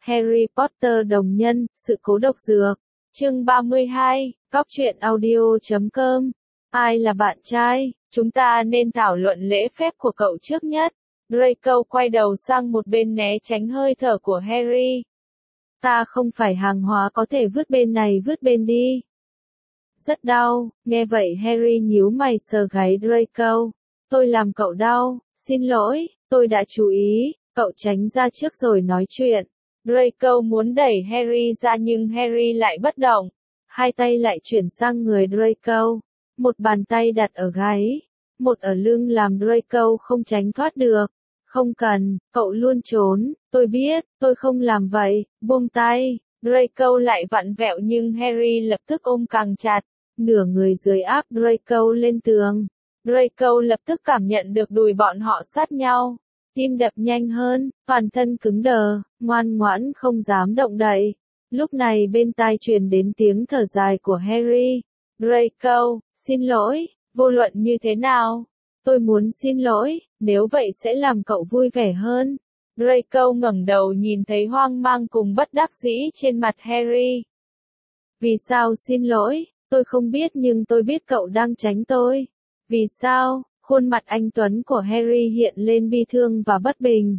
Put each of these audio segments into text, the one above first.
Harry Potter đồng nhân, sự cố độc dược. Chương 32, Góc truyện audio.com. Ai là bạn trai? Chúng ta nên thảo luận lễ phép của cậu trước nhất. Draco quay đầu sang một bên né tránh hơi thở của Harry. Ta không phải hàng hóa có thể vứt bên này vứt bên đi. Rất đau, nghe vậy Harry nhíu mày sờ gáy Draco. Tôi làm cậu đau, xin lỗi, tôi đã chú ý, cậu tránh ra trước rồi nói chuyện. Draco muốn đẩy Harry ra nhưng Harry lại bất động. Hai tay lại chuyển sang người Draco. Một bàn tay đặt ở gáy, một ở lưng làm Draco không tránh thoát được. Không cần, cậu luôn trốn, tôi biết, tôi không làm vậy, buông tay. Draco lại vặn vẹo nhưng Harry lập tức ôm càng chặt, nửa người dưới áp Draco lên tường. Draco lập tức cảm nhận được đùi bọn họ sát nhau. Tim đập nhanh hơn, toàn thân cứng đờ, ngoan ngoãn không dám động đậy. Lúc này bên tai truyền đến tiếng thở dài của Harry. Draco, xin lỗi, vô luận như thế nào? Tôi muốn xin lỗi, nếu vậy sẽ làm cậu vui vẻ hơn. Draco ngẩng đầu nhìn thấy hoang mang cùng bất đắc dĩ trên mặt Harry. Vì sao xin lỗi? Tôi không biết nhưng tôi biết cậu đang tránh tôi. Vì sao? Khuôn mặt anh Tuấn của Harry hiện lên bi thương và bất bình.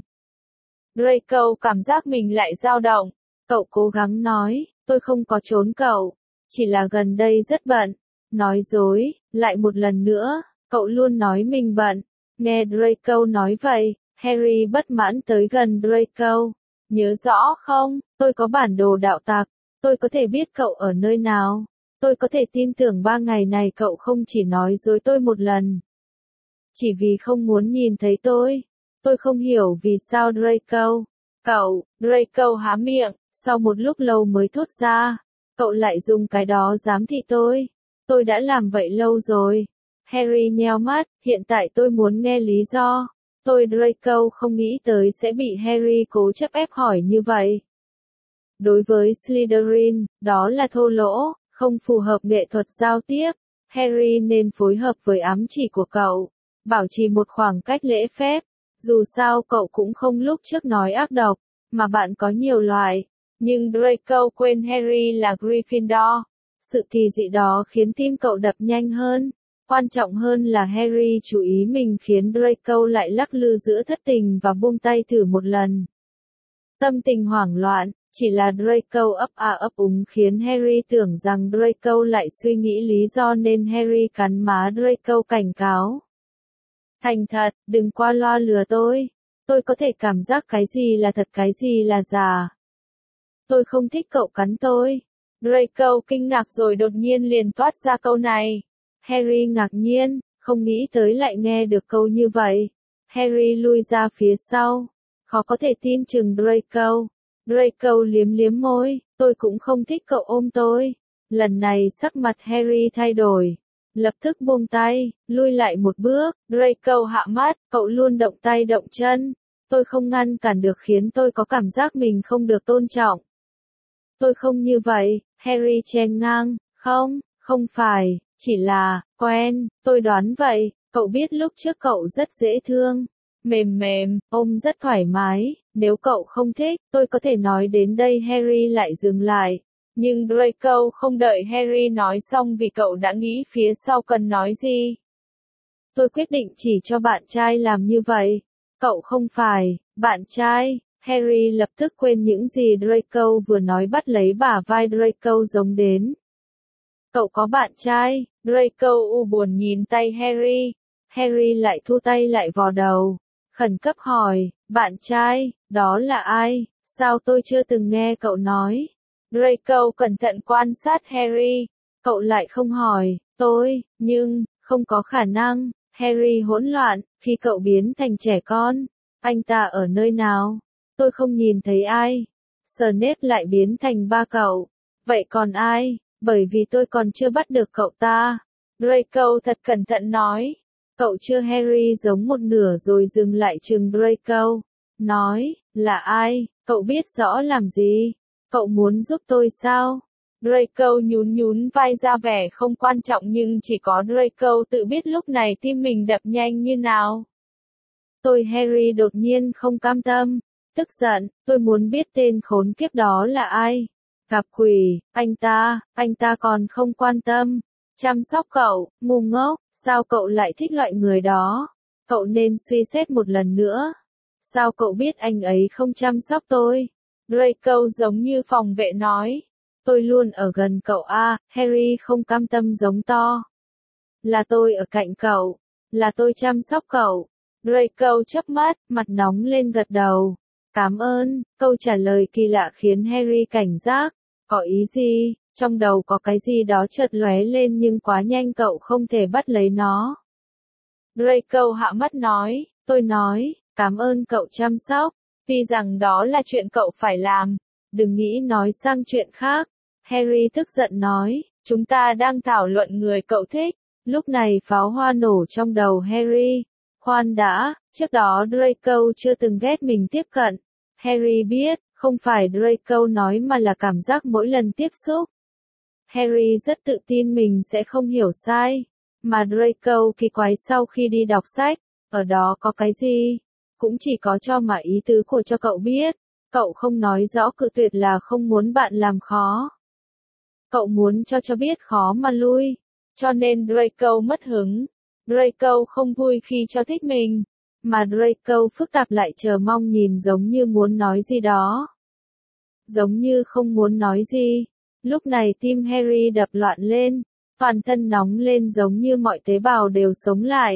Draco cảm giác mình lại dao động. Cậu cố gắng nói, tôi không có trốn cậu. Chỉ là gần đây rất bận. Nói dối, lại một lần nữa, cậu luôn nói mình bận. Nghe Draco nói vậy, Harry bất mãn tới gần Draco. Nhớ rõ không, tôi có bản đồ đạo tặc. Tôi có thể biết cậu ở nơi nào. Tôi có thể tin tưởng 3 ngày này cậu không chỉ nói dối tôi một lần. Chỉ vì không muốn nhìn thấy tôi. Tôi không hiểu vì sao Draco. Cậu, Draco há miệng, sau một lúc lâu mới thốt ra. Cậu lại dùng cái đó giám thị tôi. Tôi đã làm vậy lâu rồi. Harry nheo mắt, hiện tại tôi muốn nghe lý do. Tôi Draco không nghĩ tới sẽ bị Harry cố chấp ép hỏi như vậy. Đối với Slytherin, đó là thô lỗ, không phù hợp nghệ thuật giao tiếp. Harry nên phối hợp với ám chỉ của cậu. Bảo trì một khoảng cách lễ phép. Dù sao cậu cũng không lúc trước nói ác độc, mà bạn có nhiều loại. Nhưng Draco quên Harry là Gryffindor. Sự kỳ dị đó khiến tim cậu đập nhanh hơn. Quan trọng hơn là Harry chú ý mình khiến Draco lại lắc lư giữa thất tình và buông tay thử một lần. Tâm tình hoảng loạn, chỉ là Draco ấp úng khiến Harry tưởng rằng Draco lại suy nghĩ lý do nên Harry cắn má Draco cảnh cáo. Thành thật, đừng qua loa lừa tôi. Tôi có thể cảm giác cái gì là thật cái gì là giả. Tôi không thích cậu cắn tôi. Draco kinh ngạc rồi đột nhiên liền toát ra câu này. Harry ngạc nhiên, không nghĩ tới lại nghe được câu như vậy. Harry lui ra phía sau. Khó có thể tin chừng Draco. Draco liếm liếm môi, tôi cũng không thích cậu ôm tôi. Lần này sắc mặt Harry thay đổi. Lập tức buông tay, lui lại một bước. Draco hạ mắt, cậu luôn động tay động chân. Tôi không ngăn cản được khiến tôi có cảm giác mình không được tôn trọng. Tôi không như vậy, Harry chen ngang, không phải, chỉ là, quen, tôi đoán vậy, cậu biết lúc trước cậu rất dễ thương, mềm, ôm rất thoải mái, nếu cậu không thích, tôi có thể nói đến đây. Harry lại dừng lại, nhưng Draco không đợi Harry nói xong vì cậu đã nghĩ phía sau cần nói gì. Tôi quyết định chỉ cho bạn trai làm như vậy, cậu không phải, bạn trai. Harry lập tức quên những gì Draco vừa nói bắt lấy bả vai Draco giống đến. Cậu có bạn trai, Draco u buồn nhìn tay Harry. Harry lại thu tay lại vò đầu. Khẩn cấp hỏi, bạn trai, đó là ai, sao tôi chưa từng nghe cậu nói. Draco cẩn thận quan sát Harry. Cậu lại không hỏi, tôi, nhưng, không có khả năng. Harry hỗn loạn, khi cậu biến thành trẻ con. Anh ta ở nơi nào? Tôi không nhìn thấy ai. Snape lại biến thành ba cậu. Vậy còn ai? Bởi vì tôi còn chưa bắt được cậu ta. Draco thật cẩn thận nói. Cậu chưa. Harry giống một nửa rồi dừng lại chừng Draco. Nói, là ai? Cậu biết rõ làm gì? Cậu muốn giúp tôi sao? Draco nhún vai ra vẻ không quan trọng nhưng chỉ có Draco tự biết lúc này tim mình đập nhanh như nào. Tôi. Harry đột nhiên không cam tâm. tức giận, tôi muốn biết tên khốn kiếp đó là ai. Gặp quỷ, anh ta còn không quan tâm. Chăm sóc cậu, ngu ngốc, sao cậu lại thích loại người đó? Cậu nên suy xét một lần nữa. Sao cậu biết anh ấy không chăm sóc tôi? Draco giống như phòng vệ nói. Tôi luôn ở gần cậu à, Harry không cam tâm giống to. Là tôi ở cạnh cậu, là tôi chăm sóc cậu. Draco chớp mắt, mặt nóng lên gật đầu. Cảm ơn, câu trả lời kỳ lạ khiến Harry cảnh giác. Có ý gì? Trong đầu có cái gì đó chợt lóe lên nhưng quá nhanh cậu không thể bắt lấy nó. Draco hạ mắt nói, tôi nói, cảm ơn cậu chăm sóc, tuy rằng đó là chuyện cậu phải làm, đừng nghĩ nói sang chuyện khác. Harry tức giận nói, chúng ta đang thảo luận người cậu thích. Lúc này pháo hoa nổ trong đầu Harry. Khoan đã, trước đó Draco chưa từng ghét mình tiếp cận. Harry biết, không phải Draco nói mà là cảm giác mỗi lần tiếp xúc. Harry rất tự tin mình sẽ không hiểu sai. Mà Draco kỳ quái sau khi đi đọc sách, ở đó có cái gì? Cũng chỉ có cho mà ý tứ của cho cậu biết. Cậu không nói rõ cự tuyệt là không muốn bạn làm khó. Cậu muốn cho biết khó mà lui. Cho nên Draco mất hứng. Draco không vui khi cho thích mình. Mà Draco phức tạp lại chờ mong nhìn giống như muốn nói gì đó. Giống như không muốn nói gì. Lúc này tim Harry đập loạn lên. Toàn thân nóng lên giống như mọi tế bào đều sống lại.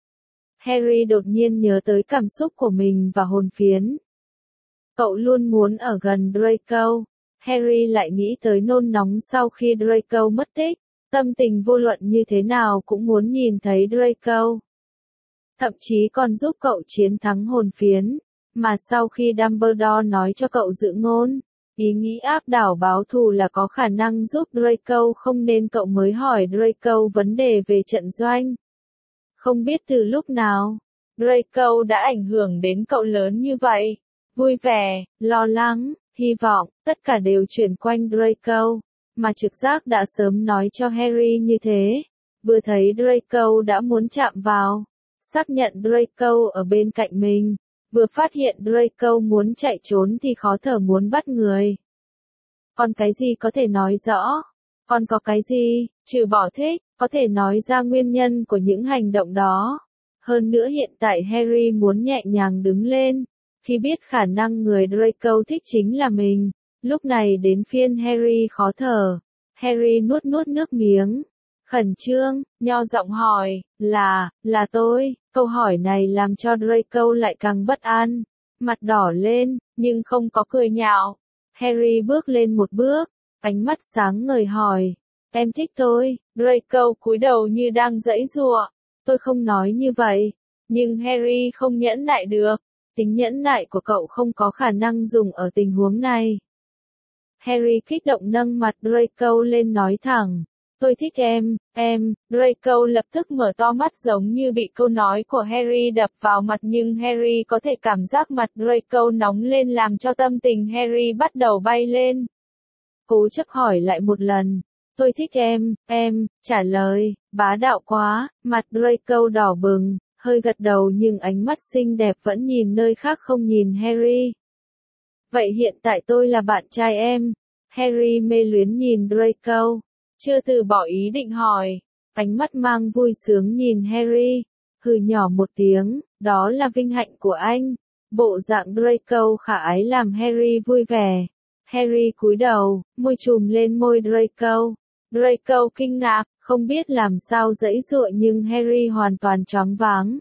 Harry đột nhiên nhớ tới cảm xúc của mình và hồn phiến. Cậu luôn muốn ở gần Draco. Harry lại nghĩ tới nôn nóng sau khi Draco mất tích. Tâm tình vô luận như thế nào cũng muốn nhìn thấy Draco. Thậm chí còn giúp cậu chiến thắng hồn phiến. Mà sau khi Dumbledore nói cho cậu giữ ngôn, ý nghĩ áp đảo báo thù là có khả năng giúp Draco không nên cậu mới hỏi Draco vấn đề về trận doanh. Không biết từ lúc nào, Draco đã ảnh hưởng đến cậu lớn như vậy. Vui vẻ, lo lắng, hy vọng, tất cả đều chuyển quanh Draco. Mà trực giác đã sớm nói cho Harry như thế. Vừa thấy Draco đã muốn chạm vào. Xác nhận Draco ở bên cạnh mình. Vừa phát hiện Draco muốn chạy trốn thì khó thở muốn bắt người. Còn cái gì có thể nói rõ? Còn có cái gì, trừ bỏ thích, có thể nói ra nguyên nhân của những hành động đó. Hơn nữa hiện tại Harry muốn nhẹ nhàng đứng lên. Khi biết khả năng người Draco thích chính là mình. Lúc này đến phiên Harry khó thở. Harry nuốt nước miếng. Khẩn trương, nho giọng hỏi, là tôi. Câu hỏi này làm cho Draco lại càng bất an. Mặt đỏ lên, nhưng không có cười nhạo. Harry bước lên một bước, ánh mắt sáng ngời hỏi, em thích tôi. Draco cúi đầu như đang giãy giụa. Tôi không nói như vậy. Nhưng Harry không nhẫn nại được. Tính nhẫn nại của cậu không có khả năng dùng ở tình huống này. Harry kích động nâng mặt Draco lên nói thẳng. Tôi thích em. Draco lập tức mở to mắt giống như bị câu nói của Harry đập vào mặt nhưng Harry có thể cảm giác mặt Draco nóng lên làm cho tâm tình Harry bắt đầu bay lên. Cố chấp hỏi lại một lần. Tôi thích em, trả lời, bá đạo quá, mặt Draco đỏ bừng, hơi gật đầu nhưng ánh mắt xinh đẹp vẫn nhìn nơi khác không nhìn Harry. Vậy hiện tại tôi là bạn trai em. Harry mê luyến nhìn Draco. Chưa từ bỏ ý định hỏi. Ánh mắt mang vui sướng nhìn Harry. Hừ nhỏ một tiếng, đó là vinh hạnh của anh. Bộ dạng Draco khả ái làm Harry vui vẻ. Harry cúi đầu, môi chùm lên môi Draco. Draco kinh ngạc, không biết làm sao giãy giụa nhưng Harry hoàn toàn choáng váng.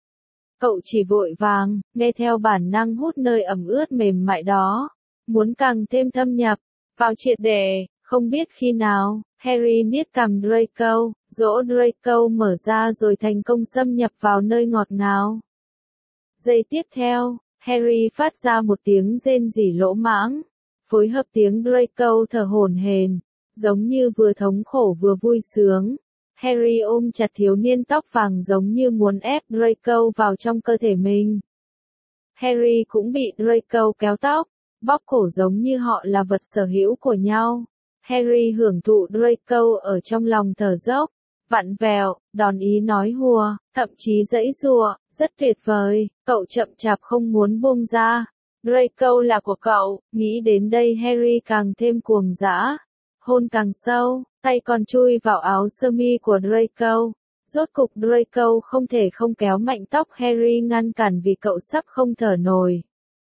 Cậu chỉ vội vàng, nghe theo bản năng hút nơi ẩm ướt mềm mại đó. Muốn càng thêm thâm nhập, vào triệt để, không biết khi nào, Harry niết cằm Draco, dỗ Draco mở ra rồi thành công xâm nhập vào nơi ngọt ngào. Giây tiếp theo, Harry phát ra một tiếng rên rỉ lỗ mãng, phối hợp tiếng Draco thở hổn hển, giống như vừa thống khổ vừa vui sướng. Harry ôm chặt thiếu niên tóc vàng giống như muốn ép Draco vào trong cơ thể mình. Harry cũng bị Draco kéo tóc, bóp cổ giống như họ là vật sở hữu của nhau. Harry hưởng thụ Draco ở trong lòng thở dốc, vặn vẹo, đòn ý nói hùa, thậm chí giãy giụa, rất tuyệt vời, cậu chậm chạp không muốn buông ra. Draco là của cậu, nghĩ đến đây Harry càng thêm cuồng dã. Hôn càng sâu, tay còn chui vào áo sơ mi của Draco. Rốt cục Draco không thể không kéo mạnh tóc Harry ngăn cản vì cậu sắp không thở nổi.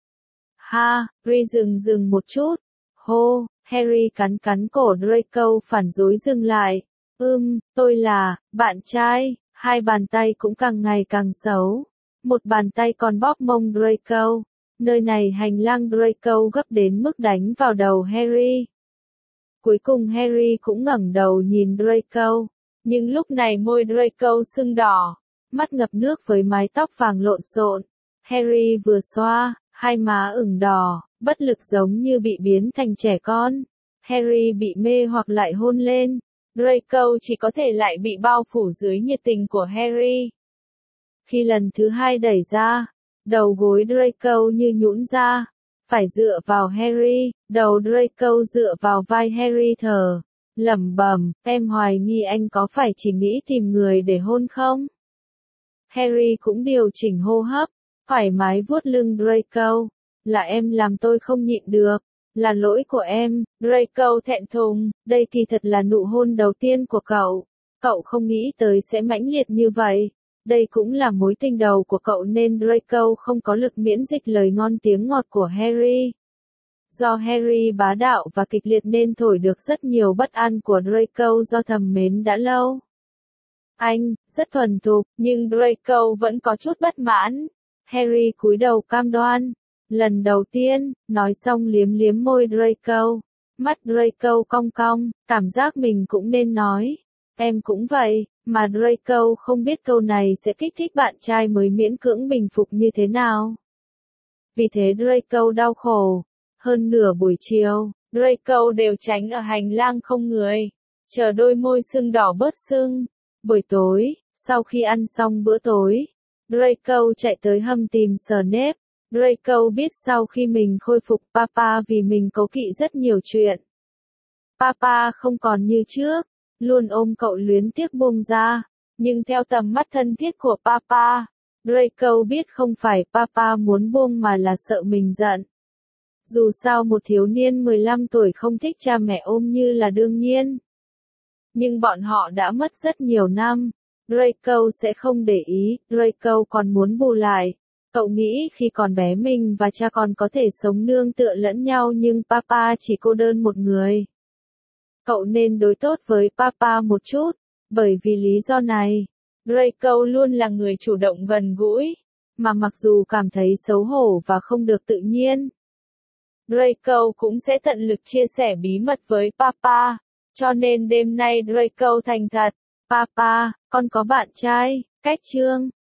Harry dừng một chút. Hô, Harry cắn cắn cổ Draco phản đối dừng lại. Tôi là, bạn trai. Hai bàn tay cũng càng ngày càng xấu. Một bàn tay còn bóp mông Draco. Nơi này hành lang Draco gấp đến mức đánh vào đầu Harry. Cuối cùng Harry cũng ngẩng đầu nhìn Draco. Nhưng lúc này môi Draco sưng đỏ. Mắt ngập nước với mái tóc vàng lộn xộn. Harry vừa xoa, hai má ửng đỏ, bất lực giống như bị biến thành trẻ con. Harry bị mê hoặc lại hôn lên. Draco chỉ có thể lại bị bao phủ dưới nhiệt tình của Harry. Khi lần thứ hai đẩy ra, đầu gối Draco như nhũn ra. Phải dựa vào Harry, đầu Draco dựa vào vai Harry thở. Lẩm bẩm, em hoài nghi anh có phải chỉ nghĩ tìm người để hôn không? Harry cũng điều chỉnh hô hấp, thoải mái vuốt lưng Draco. Là em làm tôi không nhịn được. Là lỗi của em, Draco thẹn thùng, đây kỳ thật là nụ hôn đầu tiên của cậu. Cậu không nghĩ tới sẽ mãnh liệt như vậy. Đây cũng là mối tình đầu của cậu nên Draco không có lực miễn dịch lời ngon tiếng ngọt của Harry. Do Harry bá đạo và kịch liệt nên thổi được rất nhiều bất an của Draco do thầm mến đã lâu. Anh, rất thuần thục, nhưng Draco vẫn có chút bất mãn. Harry cúi đầu cam đoan. Lần đầu tiên, nói xong liếm liếm môi Draco. Mắt Draco cong cong, cảm giác mình cũng nên nói. Em cũng vậy, mà Draco không biết câu này sẽ kích thích bạn trai mới miễn cưỡng bình phục như thế nào. Vì thế Draco đau khổ. Hơn nửa buổi chiều, Draco đều tránh ở hành lang không người. Chờ đôi môi sưng đỏ bớt sưng. Buổi tối, sau khi ăn xong bữa tối, Draco chạy tới hầm tìm Snape. Draco biết sau khi mình khôi phục Papa vì mình cố kỵ rất nhiều chuyện. Papa không còn như trước, luôn ôm cậu luyến tiếc buông ra. Nhưng theo tầm mắt thân thiết của Papa, Draco biết không phải Papa muốn buông mà là sợ mình giận. Dù sao một thiếu niên 15 tuổi không thích cha mẹ ôm như là đương nhiên. Nhưng bọn họ đã mất rất nhiều năm. Draco sẽ không để ý, Draco còn muốn bù lại. Cậu nghĩ khi còn bé mình và cha con có thể sống nương tựa lẫn nhau nhưng Papa chỉ cô đơn một người. Cậu nên đối tốt với Papa một chút. Bởi vì lý do này, Draco luôn là người chủ động gần gũi. Mà mặc dù cảm thấy xấu hổ và không được tự nhiên, Draco cũng sẽ tận lực chia sẻ bí mật với Papa. Cho nên đêm nay Draco thành thật. Papa, con có bạn trai. Cách chương